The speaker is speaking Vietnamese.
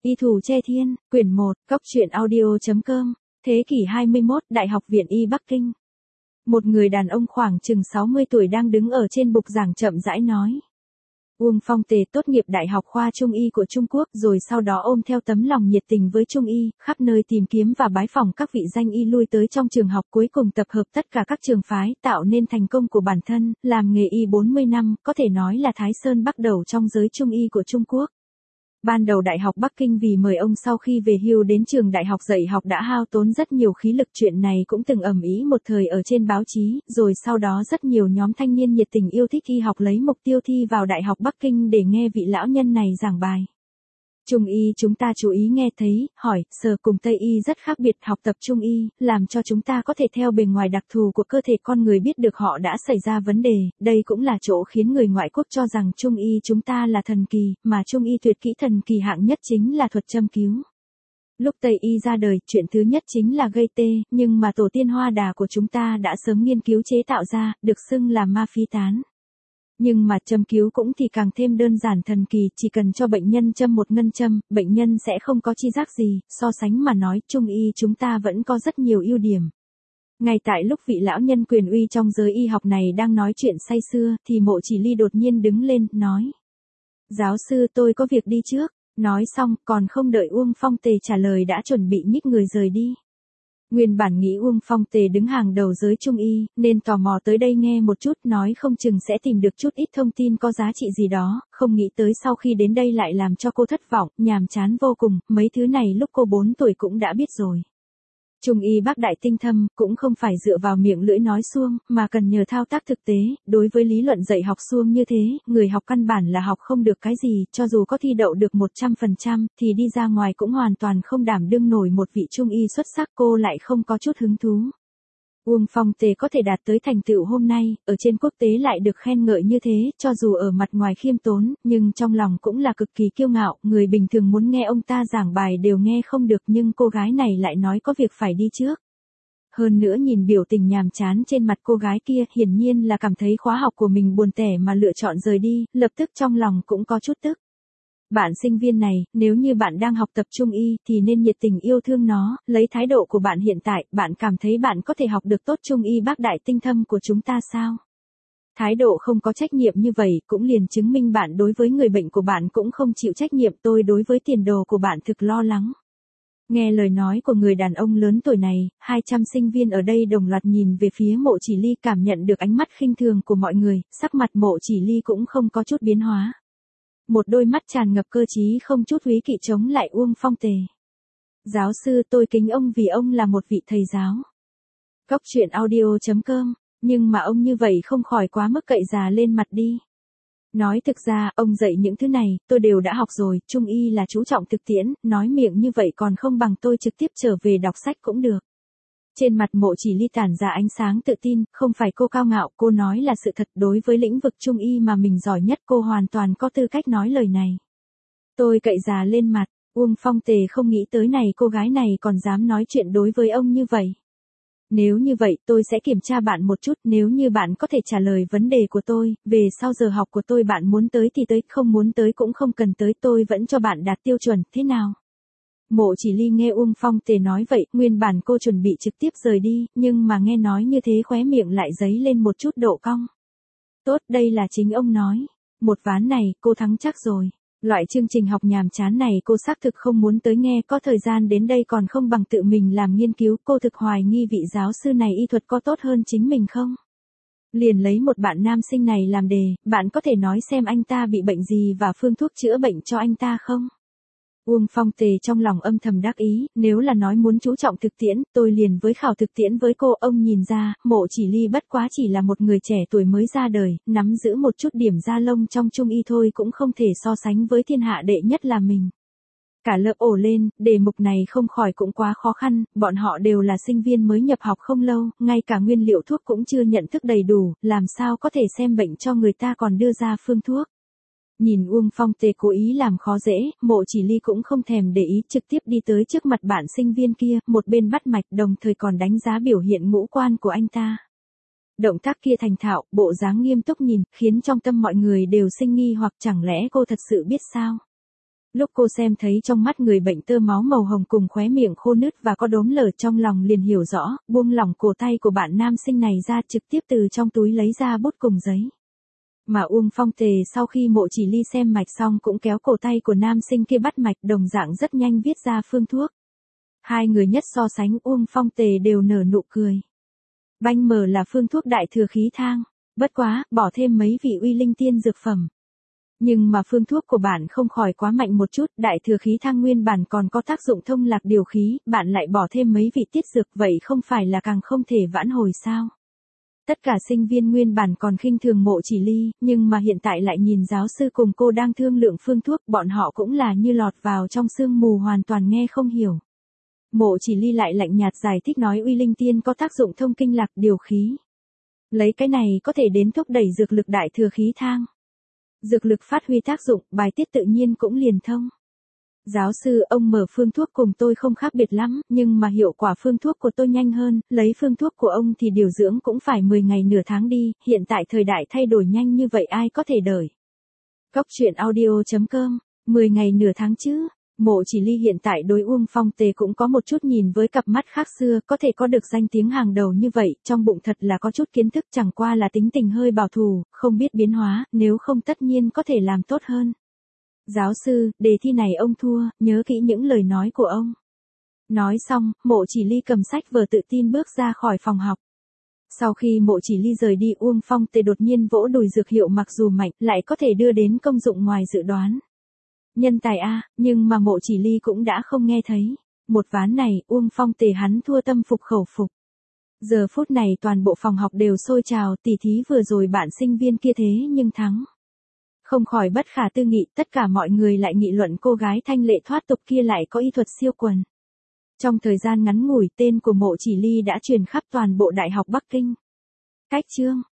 Y Thủ Che Thiên, quyển 1, Cốc truyện audio.com, thế kỷ 21, Đại học Viện Y Bắc Kinh. Một người đàn ông khoảng chừng 60 tuổi đang đứng ở trên bục giảng chậm rãi nói. Uông Phong Tề tốt nghiệp Đại học Khoa Trung Y của Trung Quốc rồi sau đó ôm theo tấm lòng nhiệt tình với Trung Y, khắp nơi tìm kiếm và bái phỏng các vị danh y lui tới trong trường học cuối cùng tập hợp tất cả các trường phái tạo nên thành công của bản thân, làm nghề y 40 năm, có thể nói là Thái Sơn bắt đầu trong giới Trung Y của Trung Quốc. Ban đầu Đại học Bắc Kinh vì mời ông sau khi về hưu đến trường đại học dạy học đã hao tốn rất nhiều khí lực, chuyện này cũng từng ầm ĩ một thời ở trên báo chí, rồi sau đó rất nhiều nhóm thanh niên nhiệt tình yêu thích y học lấy mục tiêu thi vào Đại học Bắc Kinh để nghe vị lão nhân này giảng bài. Trung y chúng ta chú ý nghe thấy, hỏi, sờ cùng Tây y rất khác biệt, học tập Trung y, làm cho chúng ta có thể theo bề ngoài đặc thù của cơ thể con người biết được họ đã xảy ra vấn đề, đây cũng là chỗ khiến người ngoại quốc cho rằng Trung y chúng ta là thần kỳ, mà Trung y tuyệt kỹ thần kỳ hạng nhất chính là thuật châm cứu. Lúc Tây y ra đời, chuyện thứ nhất chính là gây tê, nhưng mà tổ tiên Hoa Đà của chúng ta đã sớm nghiên cứu chế tạo ra, được xưng là ma phi tán. Nhưng mà châm cứu cũng thì càng thêm đơn giản thần kỳ, chỉ cần cho bệnh nhân châm một ngân châm, bệnh nhân sẽ không có chi giác gì, so sánh mà nói, Trung y chúng ta vẫn có rất nhiều ưu điểm. Ngay tại lúc vị lão nhân quyền uy trong giới y học này đang nói chuyện say sưa, thì Mộ Chỉ Ly đột nhiên đứng lên, nói. Giáo sư tôi có việc đi trước, nói xong, còn không đợi Uông Phong Tề trả lời đã chuẩn bị nhích người rời đi. Nguyên bản nghĩ Uông Phong Tề đứng hàng đầu giới Trung y, nên tò mò tới đây nghe một chút, nói không chừng sẽ tìm được chút ít thông tin có giá trị gì đó, không nghĩ tới sau khi đến đây lại làm cho cô thất vọng, nhàm chán vô cùng, mấy thứ này lúc cô 4 tuổi cũng đã biết rồi. Trung y bác đại tinh thâm, cũng không phải dựa vào miệng lưỡi nói suông, mà cần nhờ thao tác thực tế, đối với lý luận dạy học suông như thế, người học căn bản là học không được cái gì, cho dù có thi đậu được 100%, thì đi ra ngoài cũng hoàn toàn không đảm đương nổi một vị Trung y xuất sắc, cô lại không có chút hứng thú. Uông Phong Tề có thể đạt tới thành tựu hôm nay, ở trên quốc tế lại được khen ngợi như thế, cho dù ở mặt ngoài khiêm tốn, nhưng trong lòng cũng là cực kỳ kiêu ngạo, người bình thường muốn nghe ông ta giảng bài đều nghe không được, nhưng cô gái này lại nói có việc phải đi trước. Hơn nữa nhìn biểu tình nhàm chán trên mặt cô gái kia, hiển nhiên là cảm thấy khóa học của mình buồn tẻ mà lựa chọn rời đi, lập tức trong lòng cũng có chút tức. Bạn sinh viên này, nếu như bạn đang học tập Trung y, thì nên nhiệt tình yêu thương nó, lấy thái độ của bạn hiện tại, bạn cảm thấy bạn có thể học được tốt Trung y bác đại tinh thâm của chúng ta sao? Thái độ không có trách nhiệm như vậy, cũng liền chứng minh bạn đối với người bệnh của bạn cũng không chịu trách nhiệm, tôi đối với tiền đồ của bạn thực lo lắng. Nghe lời nói của người đàn ông lớn tuổi này, 200 sinh viên ở đây đồng loạt nhìn về phía Mộ Chỉ Ly, cảm nhận được ánh mắt khinh thường của mọi người, sắc mặt Mộ Chỉ Ly cũng không có chút biến hóa. Một đôi mắt tràn ngập cơ trí không chút úy kỵ chống lại Uông Phong Tề. Giáo sư, tôi kính ông vì ông là một vị thầy giáo. Cốc truyện audio.com, nhưng mà ông như vậy không khỏi quá mức cậy già lên mặt đi. Nói thực ra, ông dạy những thứ này, tôi đều đã học rồi, Trung y là chú trọng thực tiễn, nói miệng như vậy còn không bằng tôi trực tiếp trở về đọc sách cũng được. Trên mặt Mộ Chỉ Ly tản ra ánh sáng tự tin, không phải cô cao ngạo, cô nói là sự thật, đối với lĩnh vực Trung y mà mình giỏi nhất cô hoàn toàn có tư cách nói lời này. Tôi cậy già lên mặt, Uông Phong Tề không nghĩ tới này cô gái này còn dám nói chuyện đối với ông như vậy. Nếu như vậy tôi sẽ kiểm tra bạn một chút, nếu như bạn có thể trả lời vấn đề của tôi, về sau giờ học của tôi bạn muốn tới thì tới, không muốn tới cũng không cần tới, tôi vẫn cho bạn đạt tiêu chuẩn, thế nào? Mộ Chỉ Ly nghe Uông Phong Tề nói vậy, nguyên bản cô chuẩn bị trực tiếp rời đi, nhưng mà nghe nói như thế khóe miệng lại dấy lên một chút độ cong. Tốt, đây là chính ông nói. Một ván này, cô thắng chắc rồi. Loại chương trình học nhàm chán này cô xác thực không muốn tới nghe, có thời gian đến đây còn không bằng tự mình làm nghiên cứu, cô thực hoài nghi vị giáo sư này y thuật có tốt hơn chính mình không? Liền lấy một bạn nam sinh này làm đề, bạn có thể nói xem anh ta bị bệnh gì và phương thuốc chữa bệnh cho anh ta không? Uông Phong Tề trong lòng âm thầm đắc ý, nếu là nói muốn chú trọng thực tiễn, tôi liền với khảo thực tiễn với cô, ông nhìn ra, Mộ Chỉ Ly bất quá chỉ là một người trẻ tuổi mới ra đời, nắm giữ một chút điểm da lông trong Trung y thôi cũng không thể so sánh với thiên hạ đệ nhất là mình. Cả lớp ồ lên, đề mục này không khỏi cũng quá khó khăn, bọn họ đều là sinh viên mới nhập học không lâu, ngay cả nguyên liệu thuốc cũng chưa nhận thức đầy đủ, làm sao có thể xem bệnh cho người ta còn đưa ra phương thuốc. Nhìn Uông Phong Tề cố ý làm khó dễ, Mộ Chỉ Ly cũng không thèm để ý, trực tiếp đi tới trước mặt bạn sinh viên kia, một bên bắt mạch đồng thời còn đánh giá biểu hiện ngũ quan của anh ta. Động tác kia thành thạo, bộ dáng nghiêm túc nhìn, khiến trong tâm mọi người đều sinh nghi hoặc chẳng lẽ cô thật sự biết sao? Lúc cô xem thấy trong mắt người bệnh tơ máu màu hồng cùng khóe miệng khô nứt và có đốm lở trong lòng liền hiểu rõ, buông lỏng cổ tay của bạn nam sinh này ra trực tiếp từ trong túi lấy ra bút cùng giấy. Mà Uông Phong Tề sau khi Mộ Chỉ Ly xem mạch xong cũng kéo cổ tay của nam sinh kia bắt mạch đồng dạng rất nhanh viết ra phương thuốc. Hai người nhất so sánh Uông Phong Tề đều nở nụ cười. Banh mờ là phương thuốc đại thừa khí thang, bất quá, bỏ thêm mấy vị uy linh tiên dược phẩm. Nhưng mà phương thuốc của bạn không khỏi quá mạnh một chút, đại thừa khí thang nguyên bản còn có tác dụng thông lạc điều khí, bạn lại bỏ thêm mấy vị tiết dược vậy không phải là càng không thể vãn hồi sao? Tất cả sinh viên nguyên bản còn khinh thường Mộ Chỉ Ly, nhưng mà hiện tại lại nhìn giáo sư cùng cô đang thương lượng phương thuốc, bọn họ cũng là như lọt vào trong sương mù hoàn toàn nghe không hiểu. Mộ Chỉ Ly lại lạnh nhạt giải thích nói uy linh tiên có tác dụng thông kinh lạc điều khí. Lấy cái này có thể đến thúc đẩy dược lực đại thừa khí thang. Dược lực phát huy tác dụng, bài tiết tự nhiên cũng liền thông. Giáo sư, ông mở phương thuốc cùng tôi không khác biệt lắm, nhưng mà hiệu quả phương thuốc của tôi nhanh hơn, lấy phương thuốc của ông thì điều dưỡng cũng phải 10 ngày nửa tháng đi, hiện tại thời đại thay đổi nhanh như vậy ai có thể đợi. Cóc truyện audio.com, 10 ngày nửa tháng chứ. Mộ Chỉ Ly hiện tại đối Uông Phong Tề cũng có một chút nhìn với cặp mắt khác xưa, có thể có được danh tiếng hàng đầu như vậy, trong bụng thật là có chút kiến thức chẳng qua là tính tình hơi bảo thủ, không biết biến hóa, nếu không tất nhiên có thể làm tốt hơn. Giáo sư, đề thi này ông thua, nhớ kỹ những lời nói của ông. Nói xong, Mộ Chỉ Ly cầm sách vở tự tin bước ra khỏi phòng học. Sau khi Mộ Chỉ Ly rời đi Uông Phong Tề đột nhiên vỗ đùi dược hiệu mặc dù mạnh, lại có thể đưa đến công dụng ngoài dự đoán. Nhân tài a, nhưng mà Mộ Chỉ Ly cũng đã không nghe thấy. Một ván này, Uông Phong Tề hắn thua tâm phục khẩu phục. Giờ phút này toàn bộ phòng học đều sôi trào, tỉ thí vừa rồi bạn sinh viên kia thế nhưng thắng. Không khỏi bất khả tư nghị, tất cả mọi người lại nghị luận cô gái thanh lệ thoát tục kia lại có y thuật siêu quần. Trong thời gian ngắn ngủi tên của Mộ Chỉ Ly đã truyền khắp toàn bộ Đại học Bắc Kinh. Cách chương